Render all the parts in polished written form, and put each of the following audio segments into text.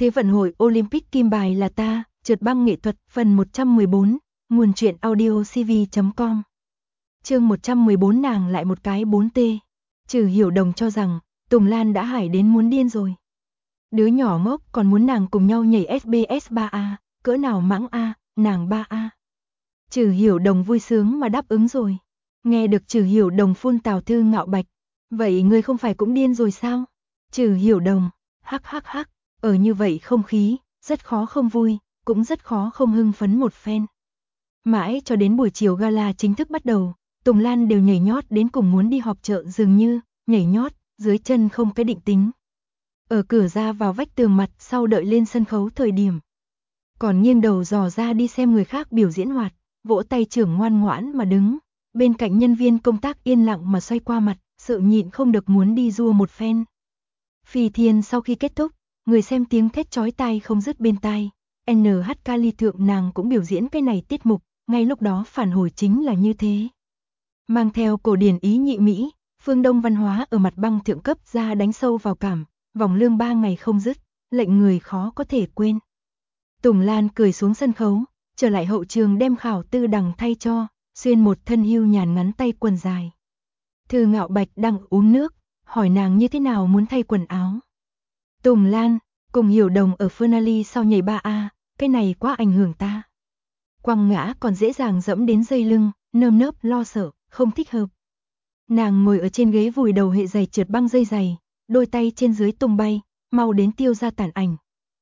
Thế vận hội Olympic kim bài là ta, trượt băng nghệ thuật, phần 114, nguồn truyện audio cv.com. Chương 114 nàng lại một cái 4T. Trừ Hiểu Đồng cho rằng, Tùng Lan đã hải đến muốn điên rồi. Đứa nhỏ ngốc còn muốn nàng cùng nhau nhảy SBS 3A, cỡ nào mãng A, nàng 3A. Trừ Hiểu Đồng vui sướng mà đáp ứng rồi. Nghe được Trừ Hiểu Đồng phun Tào Thư Ngạo Bạch, vậy ngươi không phải cũng điên rồi sao? Trừ Hiểu Đồng, hắc hắc hắc, ở như vậy không khí, rất khó không vui, cũng rất khó không hưng phấn một phen. Mãi cho đến buổi chiều gala chính thức bắt đầu, Tùng Lan đều nhảy nhót đến cùng muốn đi họp chợ dường như, nhảy nhót, dưới chân không cái định tính. Ở cửa ra vào vách tường mặt sau đợi lên sân khấu thời điểm. Còn nghiêng đầu dò ra đi xem người khác biểu diễn hoạt, vỗ tay trưởng ngoan ngoãn mà đứng. Bên cạnh nhân viên công tác yên lặng mà xoay qua mặt, sợ nhịn không được muốn đi rua một phen. Phi Thiên sau khi kết thúc, người xem tiếng thét chói tai không dứt bên tai. NHK ly thượng nàng cũng biểu diễn cái này tiết mục, ngay lúc đó phản hồi chính là như thế. Mang theo cổ điển ý nhị Mỹ, phương Đông văn hóa ở mặt băng thượng cấp ra đánh sâu vào cảm, vòng lương 3 ngày không dứt, lệnh người khó có thể quên. Tùng Lan cười xuống sân khấu, trở lại hậu trường đem Khảo Tư Đằng thay cho, xuyên một thân hưu nhàn ngắn tay quần dài. Thư Ngạo Bạch đang uống nước, hỏi nàng như thế nào muốn thay quần áo. Tùng Lan, cùng Hiểu Đồng ở finale sau nhảy 3A, cái này quá ảnh hưởng ta. Quăng ngã còn dễ dàng dẫm đến dây lưng, nơm nớp lo sợ, không thích hợp. Nàng ngồi ở trên ghế vùi đầu hệ giày trượt băng dây dày, đôi tay trên dưới tung bay, mau đến tiêu ra tản ảnh.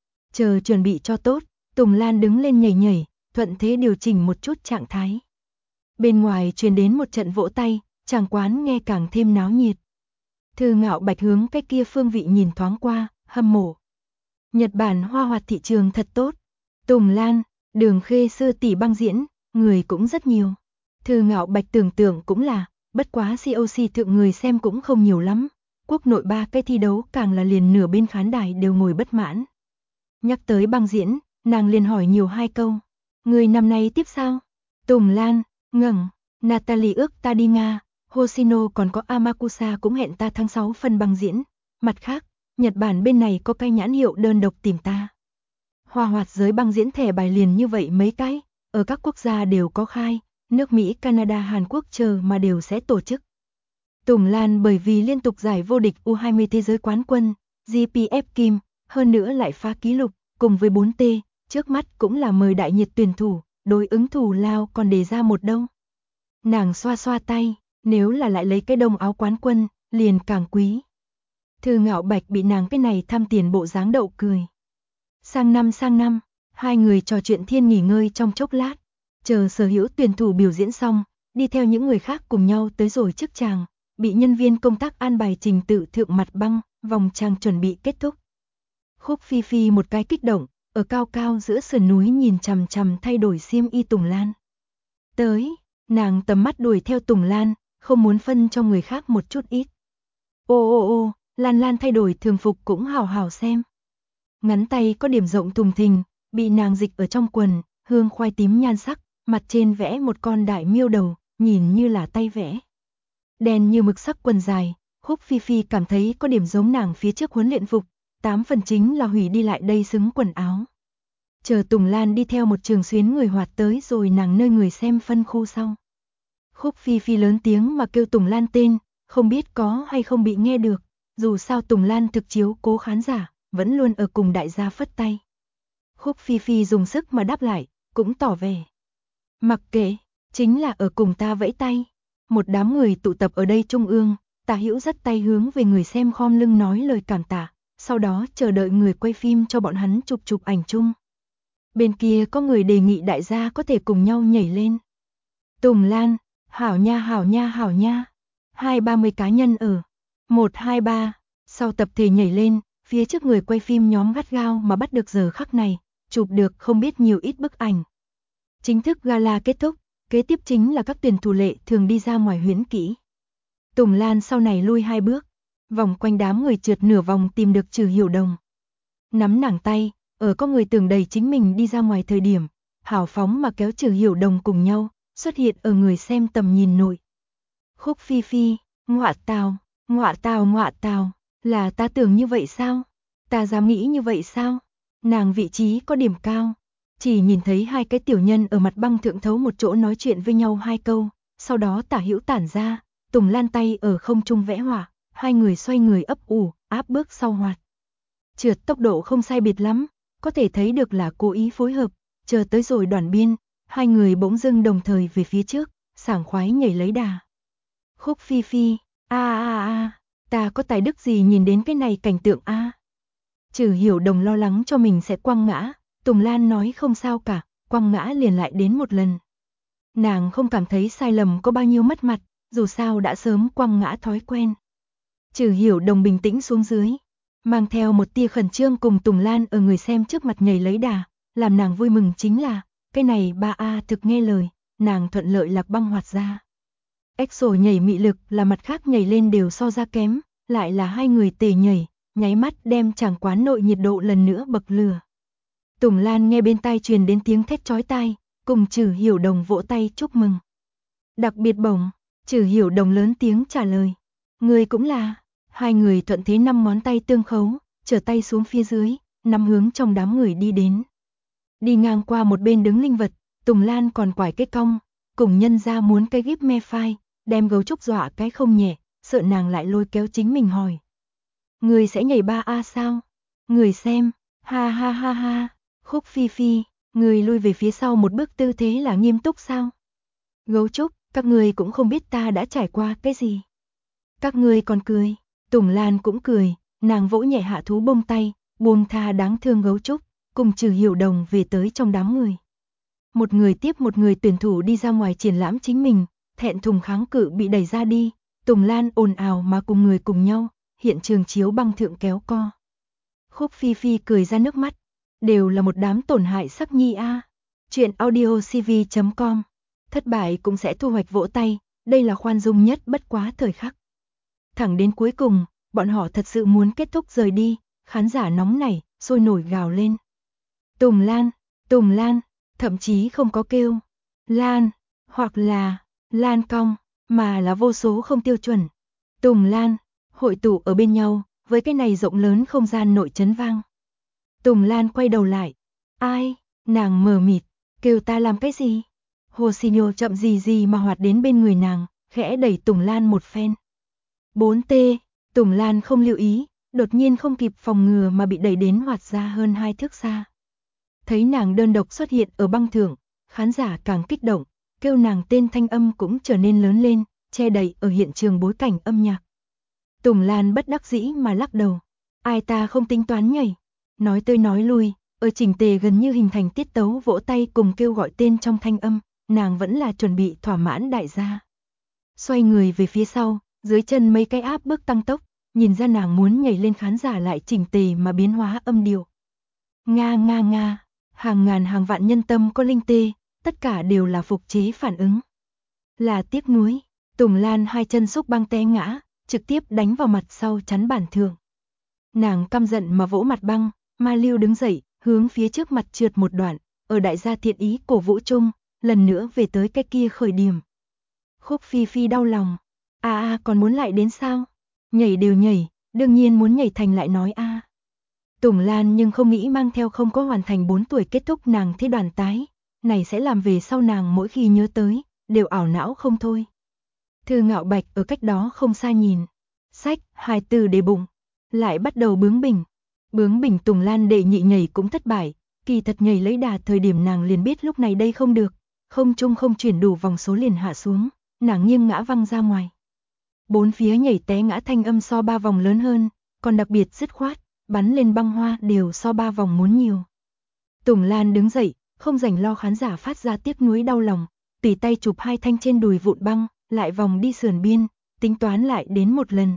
Chờ chuẩn bị cho tốt, Tùng Lan đứng lên nhảy nhảy, thuận thế điều chỉnh một chút trạng thái. Bên ngoài truyền đến một trận vỗ tay, chàng quán nghe càng thêm náo nhiệt. Thư Ngạo Bạch hướng cái kia phương vị nhìn thoáng qua, hâm mộ. Nhật Bản hoa hoạt thị trường thật tốt. Tùng Lan, Đường Khê Sư tỷ băng diễn, người cũng rất nhiều. Thư Ngạo Bạch tưởng tượng cũng là, bất quá COC thượng người xem cũng không nhiều lắm. Quốc nội 3 cái thi đấu càng là liền nửa bên khán đài đều ngồi bất mãn. Nhắc tới băng diễn, nàng liền hỏi nhiều 2 câu. Người năm nay tiếp sao? Tùng Lan, ngẩng, Natalie ước ta đi Nga, Hoshino còn có Amakusa cũng hẹn ta tháng 6 phân băng diễn. Mặt khác, Nhật Bản bên này có cái nhãn hiệu đơn độc tìm ta. Hoa hoạt giới băng diễn thẻ bài liền như vậy mấy cái, ở các quốc gia đều có khai, nước Mỹ, Canada, Hàn Quốc chờ mà đều sẽ tổ chức. Tùng Lan bởi vì liên tục giải vô địch U20 thế giới quán quân, GPF Kim, hơn nữa lại phá kỷ lục, cùng với 4T, trước mắt cũng là mời đại nhiệt tuyển thủ, đối ứng thủ lao còn đề ra một đâu. Nàng xoa xoa tay, nếu là lại lấy cái đông áo quán quân, liền càng quý. Thư Ngạo Bạch bị nàng cái này tham tiền bộ dáng đậu cười. Sang năm, hai người trò chuyện thiên nghỉ ngơi trong chốc lát, chờ sở hữu tuyển thủ biểu diễn xong, đi theo những người khác cùng nhau tới rồi trước tràng, bị nhân viên công tác an bài trình tự thượng mặt băng, vòng tràng chuẩn bị kết thúc. Khúc Phi Phi một cái kích động, ở cao cao giữa sườn núi nhìn chằm chằm thay đổi xiêm y Tùng Lan. Tới, nàng tầm mắt đuổi theo Tùng Lan, không muốn phân cho người khác một chút ít. Ô, Lan thay đổi thường phục cũng hào hào xem. Ngắn tay có điểm rộng thùng thình, bị nàng dịch ở trong quần, hương khoai tím nhan sắc, mặt trên vẽ một con đại miêu đầu, nhìn như là tay vẽ. Đen như mực sắc quần dài, Khúc Phi Phi cảm thấy có điểm giống nàng phía trước huấn luyện phục, 8 phần chính là hủy đi lại đây xứng quần áo. Chờ Tùng Lan đi theo một trường xuyến người hoạt tới rồi nàng nơi người xem phân khu sau. Khúc Phi Phi lớn tiếng mà kêu Tùng Lan tên, không biết có hay không bị nghe được, dù sao Tùng Lan thực chiếu cố khán giả, vẫn luôn ở cùng đại gia phất tay. Khúc Phi Phi dùng sức mà đáp lại, cũng tỏ vẻ. Mặc kệ, chính là ở cùng ta vẫy tay. Một đám người tụ tập ở đây trung ương, Tả Hữu dắt tay hướng về người xem khom lưng nói lời cảm tạ, sau đó chờ đợi người quay phim cho bọn hắn chụp ảnh chung. Bên kia có người đề nghị đại gia có thể cùng nhau nhảy lên. Tùng Lan, hảo nha. 20-30 cá nhân ở. 1-2-3, sau tập thể nhảy lên, phía trước người quay phim nhóm gắt gao mà bắt được giờ khắc này, chụp được không biết nhiều ít bức ảnh. Chính thức gala kết thúc, kế tiếp chính là các tuyển thủ lệ thường đi ra ngoài huyễn kỹ. Tùng Lan sau này lui 2 bước, vòng quanh đám người trượt nửa vòng tìm được Trừ Hiểu Đồng. Nắm nàng tay, ở có người tưởng đầy chính mình đi ra ngoài thời điểm, hào phóng mà kéo Trừ Hiểu Đồng cùng nhau, xuất hiện ở người xem tầm nhìn nội. Khúc Phi Phi, ngọa tào, là ta tưởng như vậy sao? Ta dám nghĩ như vậy sao? Nàng vị trí có điểm cao, chỉ nhìn thấy hai cái tiểu nhân ở mặt băng thượng thấu một chỗ nói chuyện với nhau hai câu, sau đó tả hữu tản ra, Tùng Lan tay ở không trung vẽ họa, hai người xoay người ấp ủ, áp bước sau hoạt. Trượt tốc độ không sai biệt lắm, có thể thấy được là cố ý phối hợp, chờ tới rồi đoạn biên, hai người bỗng dưng đồng thời về phía trước, sảng khoái nhảy lấy đà. Khúc Phi Phi, ta có tài đức gì nhìn đến cái này cảnh tượng a? Trừ Hiểu Đồng lo lắng cho mình sẽ quăng ngã, Tùng Lan nói không sao cả, quăng ngã liền lại đến một lần. Nàng không cảm thấy sai lầm có bao nhiêu mất mặt, dù sao đã sớm quăng ngã thói quen. Trừ Hiểu Đồng bình tĩnh xuống dưới, mang theo một tia khẩn trương cùng Tùng Lan ở người xem trước mặt nhảy lấy đà, làm nàng vui mừng chính là, cái này ba A thực nghe lời, nàng thuận lợi lạc băng hoạt ra. EXO nhảy mị lực là mặt khác nhảy lên đều so ra kém, lại là hai người tề nhảy, nháy mắt đem chàng quán nội nhiệt độ lần nữa bậc lửa. Tùng Lan nghe bên tai truyền đến tiếng thét chói tai, cùng Trừ Hiểu Đồng vỗ tay chúc mừng. Đặc biệt bổng, Trừ Hiểu Đồng lớn tiếng trả lời. Người cũng là, hai người thuận thế 5 ngón tay tương khấu, trở tay xuống phía dưới, nắm hướng trong đám người đi đến. Đi ngang qua một bên đứng linh vật, Tùng Lan còn quải cái cong, cùng nhân ra muốn cái gíp me phai, đem gấu trúc dọa cái không nhẹ, sợ nàng lại lôi kéo chính mình hỏi. Người sẽ nhảy 3A sao? Người xem, ha ha ha ha, Khúc Phi Phi, người lui về phía sau một bước tư thế là nghiêm túc sao? Gấu trúc, các người cũng không biết ta đã trải qua cái gì. Các người còn cười, Tùng Lan cũng cười, nàng vỗ nhẹ hạ thú bông tay, buông tha đáng thương gấu trúc, cùng Trừ Hiểu Đồng về tới trong đám người. Một người tiếp một người tuyển thủ đi ra ngoài triển lãm chính mình, thẹn thùng kháng cự bị đẩy ra đi, Tùng Lan ồn ào mà cùng người cùng nhau, hiện trường chiếu băng thượng kéo co. Khúc Phi Phi cười ra nước mắt, đều là một đám tổn hại sắc nhi a. Chuyện audio cv.com, thất bại cũng sẽ thu hoạch vỗ tay, đây là khoan dung nhất bất quá thời khắc. Thẳng đến cuối cùng, bọn họ thật sự muốn kết thúc rời đi, khán giả nóng nảy, sôi nổi gào lên. Tùng Lan, thậm chí không có kêu Lan, hoặc là Lan cong, mà là vô số không tiêu chuẩn. Tùng Lan, hội tụ ở bên nhau, với cái này rộng lớn không gian nội chấn vang. Tùng Lan quay đầu lại. Ai? Nàng mờ mịt, kêu ta làm cái gì? Hoshino chậm gì mà hoạt đến bên người nàng, khẽ đẩy Tùng Lan một phen. 4T, Tùng Lan không lưu ý, đột nhiên không kịp phòng ngừa mà bị đẩy đến hoạt ra hơn 2 thước xa. Thấy nàng đơn độc xuất hiện ở băng thượng, khán giả càng kích động, kêu nàng tên thanh âm cũng trở nên lớn lên, che đậy ở hiện trường bối cảnh âm nhạc. Tùng Lan bất đắc dĩ mà lắc đầu. Ai ta không tính toán nhảy. Nói tới nói lui, ở chỉnh tề gần như hình thành tiết tấu vỗ tay cùng kêu gọi tên trong thanh âm, nàng vẫn là chuẩn bị thỏa mãn đại gia. Xoay người về phía sau, dưới chân mấy cái áp bước tăng tốc, nhìn ra nàng muốn nhảy lên khán giả lại chỉnh tề mà biến hóa âm điệu. Nga nga nga, hàng ngàn hàng vạn nhân tâm có linh tê, tất cả đều là phục chế phản ứng. Là tiếc nuối, Tùng Lan hai chân xúc băng té ngã, trực tiếp đánh vào mặt sau chắn bản thượng. Nàng căm giận mà vỗ mặt băng, Ma Lưu đứng dậy, hướng phía trước mặt trượt một đoạn, ở đại gia thiện ý cổ vũ chung, lần nữa về tới cái kia khởi điểm. Khúc Phi Phi đau lòng, còn muốn lại đến sao? Nhảy đều nhảy, đương nhiên muốn nhảy thành lại nói a. Tùng Lan nhưng không nghĩ mang theo không có hoàn thành 4 tuổi kết thúc nàng thế đoàn tái, này sẽ làm về sau nàng mỗi khi nhớ tới, đều ảo não không thôi. Thư Ngạo Bạch ở cách đó không xa nhìn, sách, hài từ để bụng, lại bắt đầu bướng bỉnh. Bướng bỉnh Tùng Lan đệ nhị nhảy cũng thất bại, kỳ thật nhảy lấy đà thời điểm nàng liền biết lúc này đây không được, không trung không chuyển đủ vòng số liền hạ xuống, nàng nghiêng ngã văng ra ngoài. Bốn phía nhảy té ngã thanh âm so 3 vòng lớn hơn, còn đặc biệt dứt khoát, bắn lên băng hoa đều so 3 vòng muốn nhiều. Tùng Lan đứng dậy, không rảnh lo khán giả phát ra tiếc nuối đau lòng, tỉ tay chụp hai thanh trên đùi vụn băng, lại vòng đi sườn biên, tính toán lại đến một lần.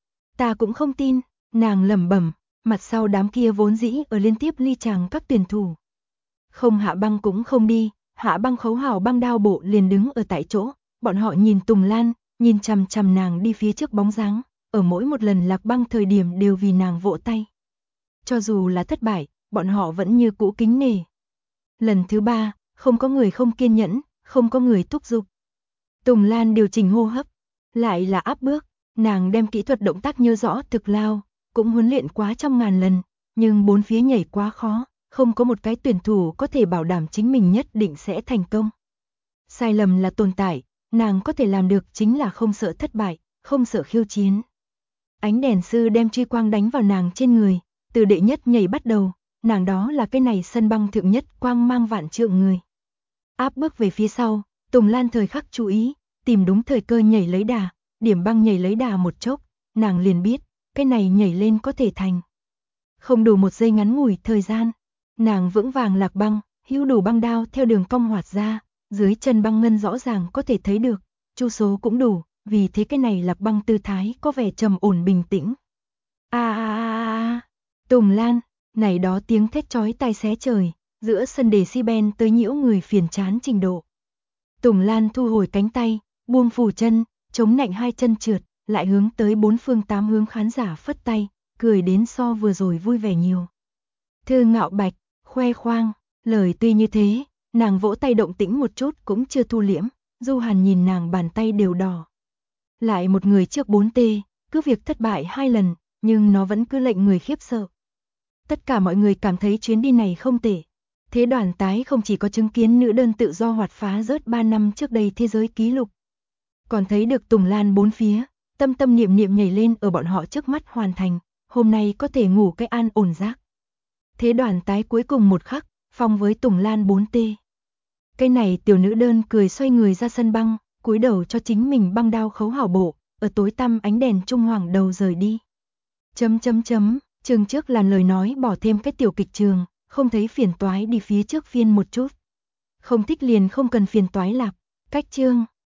Ta cũng không tin, nàng lẩm bẩm, mặt sau đám kia vốn dĩ ở liên tiếp ly chàng các tuyển thủ. Không hạ băng cũng không đi, hạ băng khấu hảo băng đao bộ liền đứng ở tại chỗ, bọn họ nhìn Tùng Lan, nhìn chằm chằm nàng đi phía trước bóng dáng, ở mỗi một lần lạc băng thời điểm đều vì nàng vỗ tay. Cho dù là thất bại, bọn họ vẫn như cũ kính nể. Lần thứ 3, không có người không kiên nhẫn, không có người thúc giục. Tùng Lan điều chỉnh hô hấp, lại là áp bước, nàng đem kỹ thuật động tác nhớ rõ thực lao, cũng huấn luyện quá trăm ngàn lần, nhưng bốn phía nhảy quá khó, không có một cái tuyển thủ có thể bảo đảm chính mình nhất định sẽ thành công. Sai lầm là tồn tại, nàng có thể làm được chính là không sợ thất bại, không sợ khiêu chiến. Ánh đèn sư đem truy quang đánh vào nàng trên người, từ đệ nhất nhảy bắt đầu, nàng đó là cái này sân băng thượng nhất quang mang vạn trượng người. Áp bước về phía sau, Tùng Lan thời khắc chú ý, tìm đúng thời cơ nhảy lấy đà, điểm băng nhảy lấy đà một chốc, nàng liền biết, cái này nhảy lên có thể thành. Không đủ một giây ngắn ngủi thời gian, nàng vững vàng lạc băng, hữu đủ băng đao theo đường cong hoạt ra, dưới chân băng ngân rõ ràng có thể thấy được, chu số cũng đủ, vì thế cái này lạc băng tư thái có vẻ trầm ổn bình tĩnh. Tùng Lan, này đó tiếng thét chói tai xé trời, giữa sân decibel tới nhiễu người phiền chán trình độ. Tùng Lan thu hồi cánh tay, buông phủ chân, chống nạnh hai chân trượt, lại hướng tới bốn phương tám hướng khán giả phất tay, cười đến so vừa rồi vui vẻ nhiều. Thư Ngạo Bạch, khoe khoang, lời tuy như thế, nàng vỗ tay động tĩnh một chút cũng chưa thu liễm, Du Hàn nhìn nàng bàn tay đều đỏ. Lại một người trước 4T, cứ việc thất bại 2 lần, nhưng nó vẫn cứ lệnh người khiếp sợ. Tất cả mọi người cảm thấy chuyến đi này không tệ. Thế đoàn tái không chỉ có chứng kiến nữ đơn tự do hoạt phá rớt 3 năm trước đây thế giới kỷ lục, còn thấy được Tùng Lan bốn phía, tâm tâm niệm niệm nhảy lên ở bọn họ trước mắt hoàn thành, hôm nay có thể ngủ cái an ổn giấc. Thế đoàn tái cuối cùng một khắc, phong với Tùng Lan 4T. Cái này tiểu nữ đơn cười xoay người ra sân băng, cúi đầu cho chính mình băng đao khấu hảo bộ, ở tối tăm ánh đèn trung hoàng đầu rời đi. Trường trước làn lời nói bỏ thêm cái tiểu kịch trường, không thấy phiền toái đi phía trước phiên một chút. Không thích liền không cần phiền toái lạp, cách chương.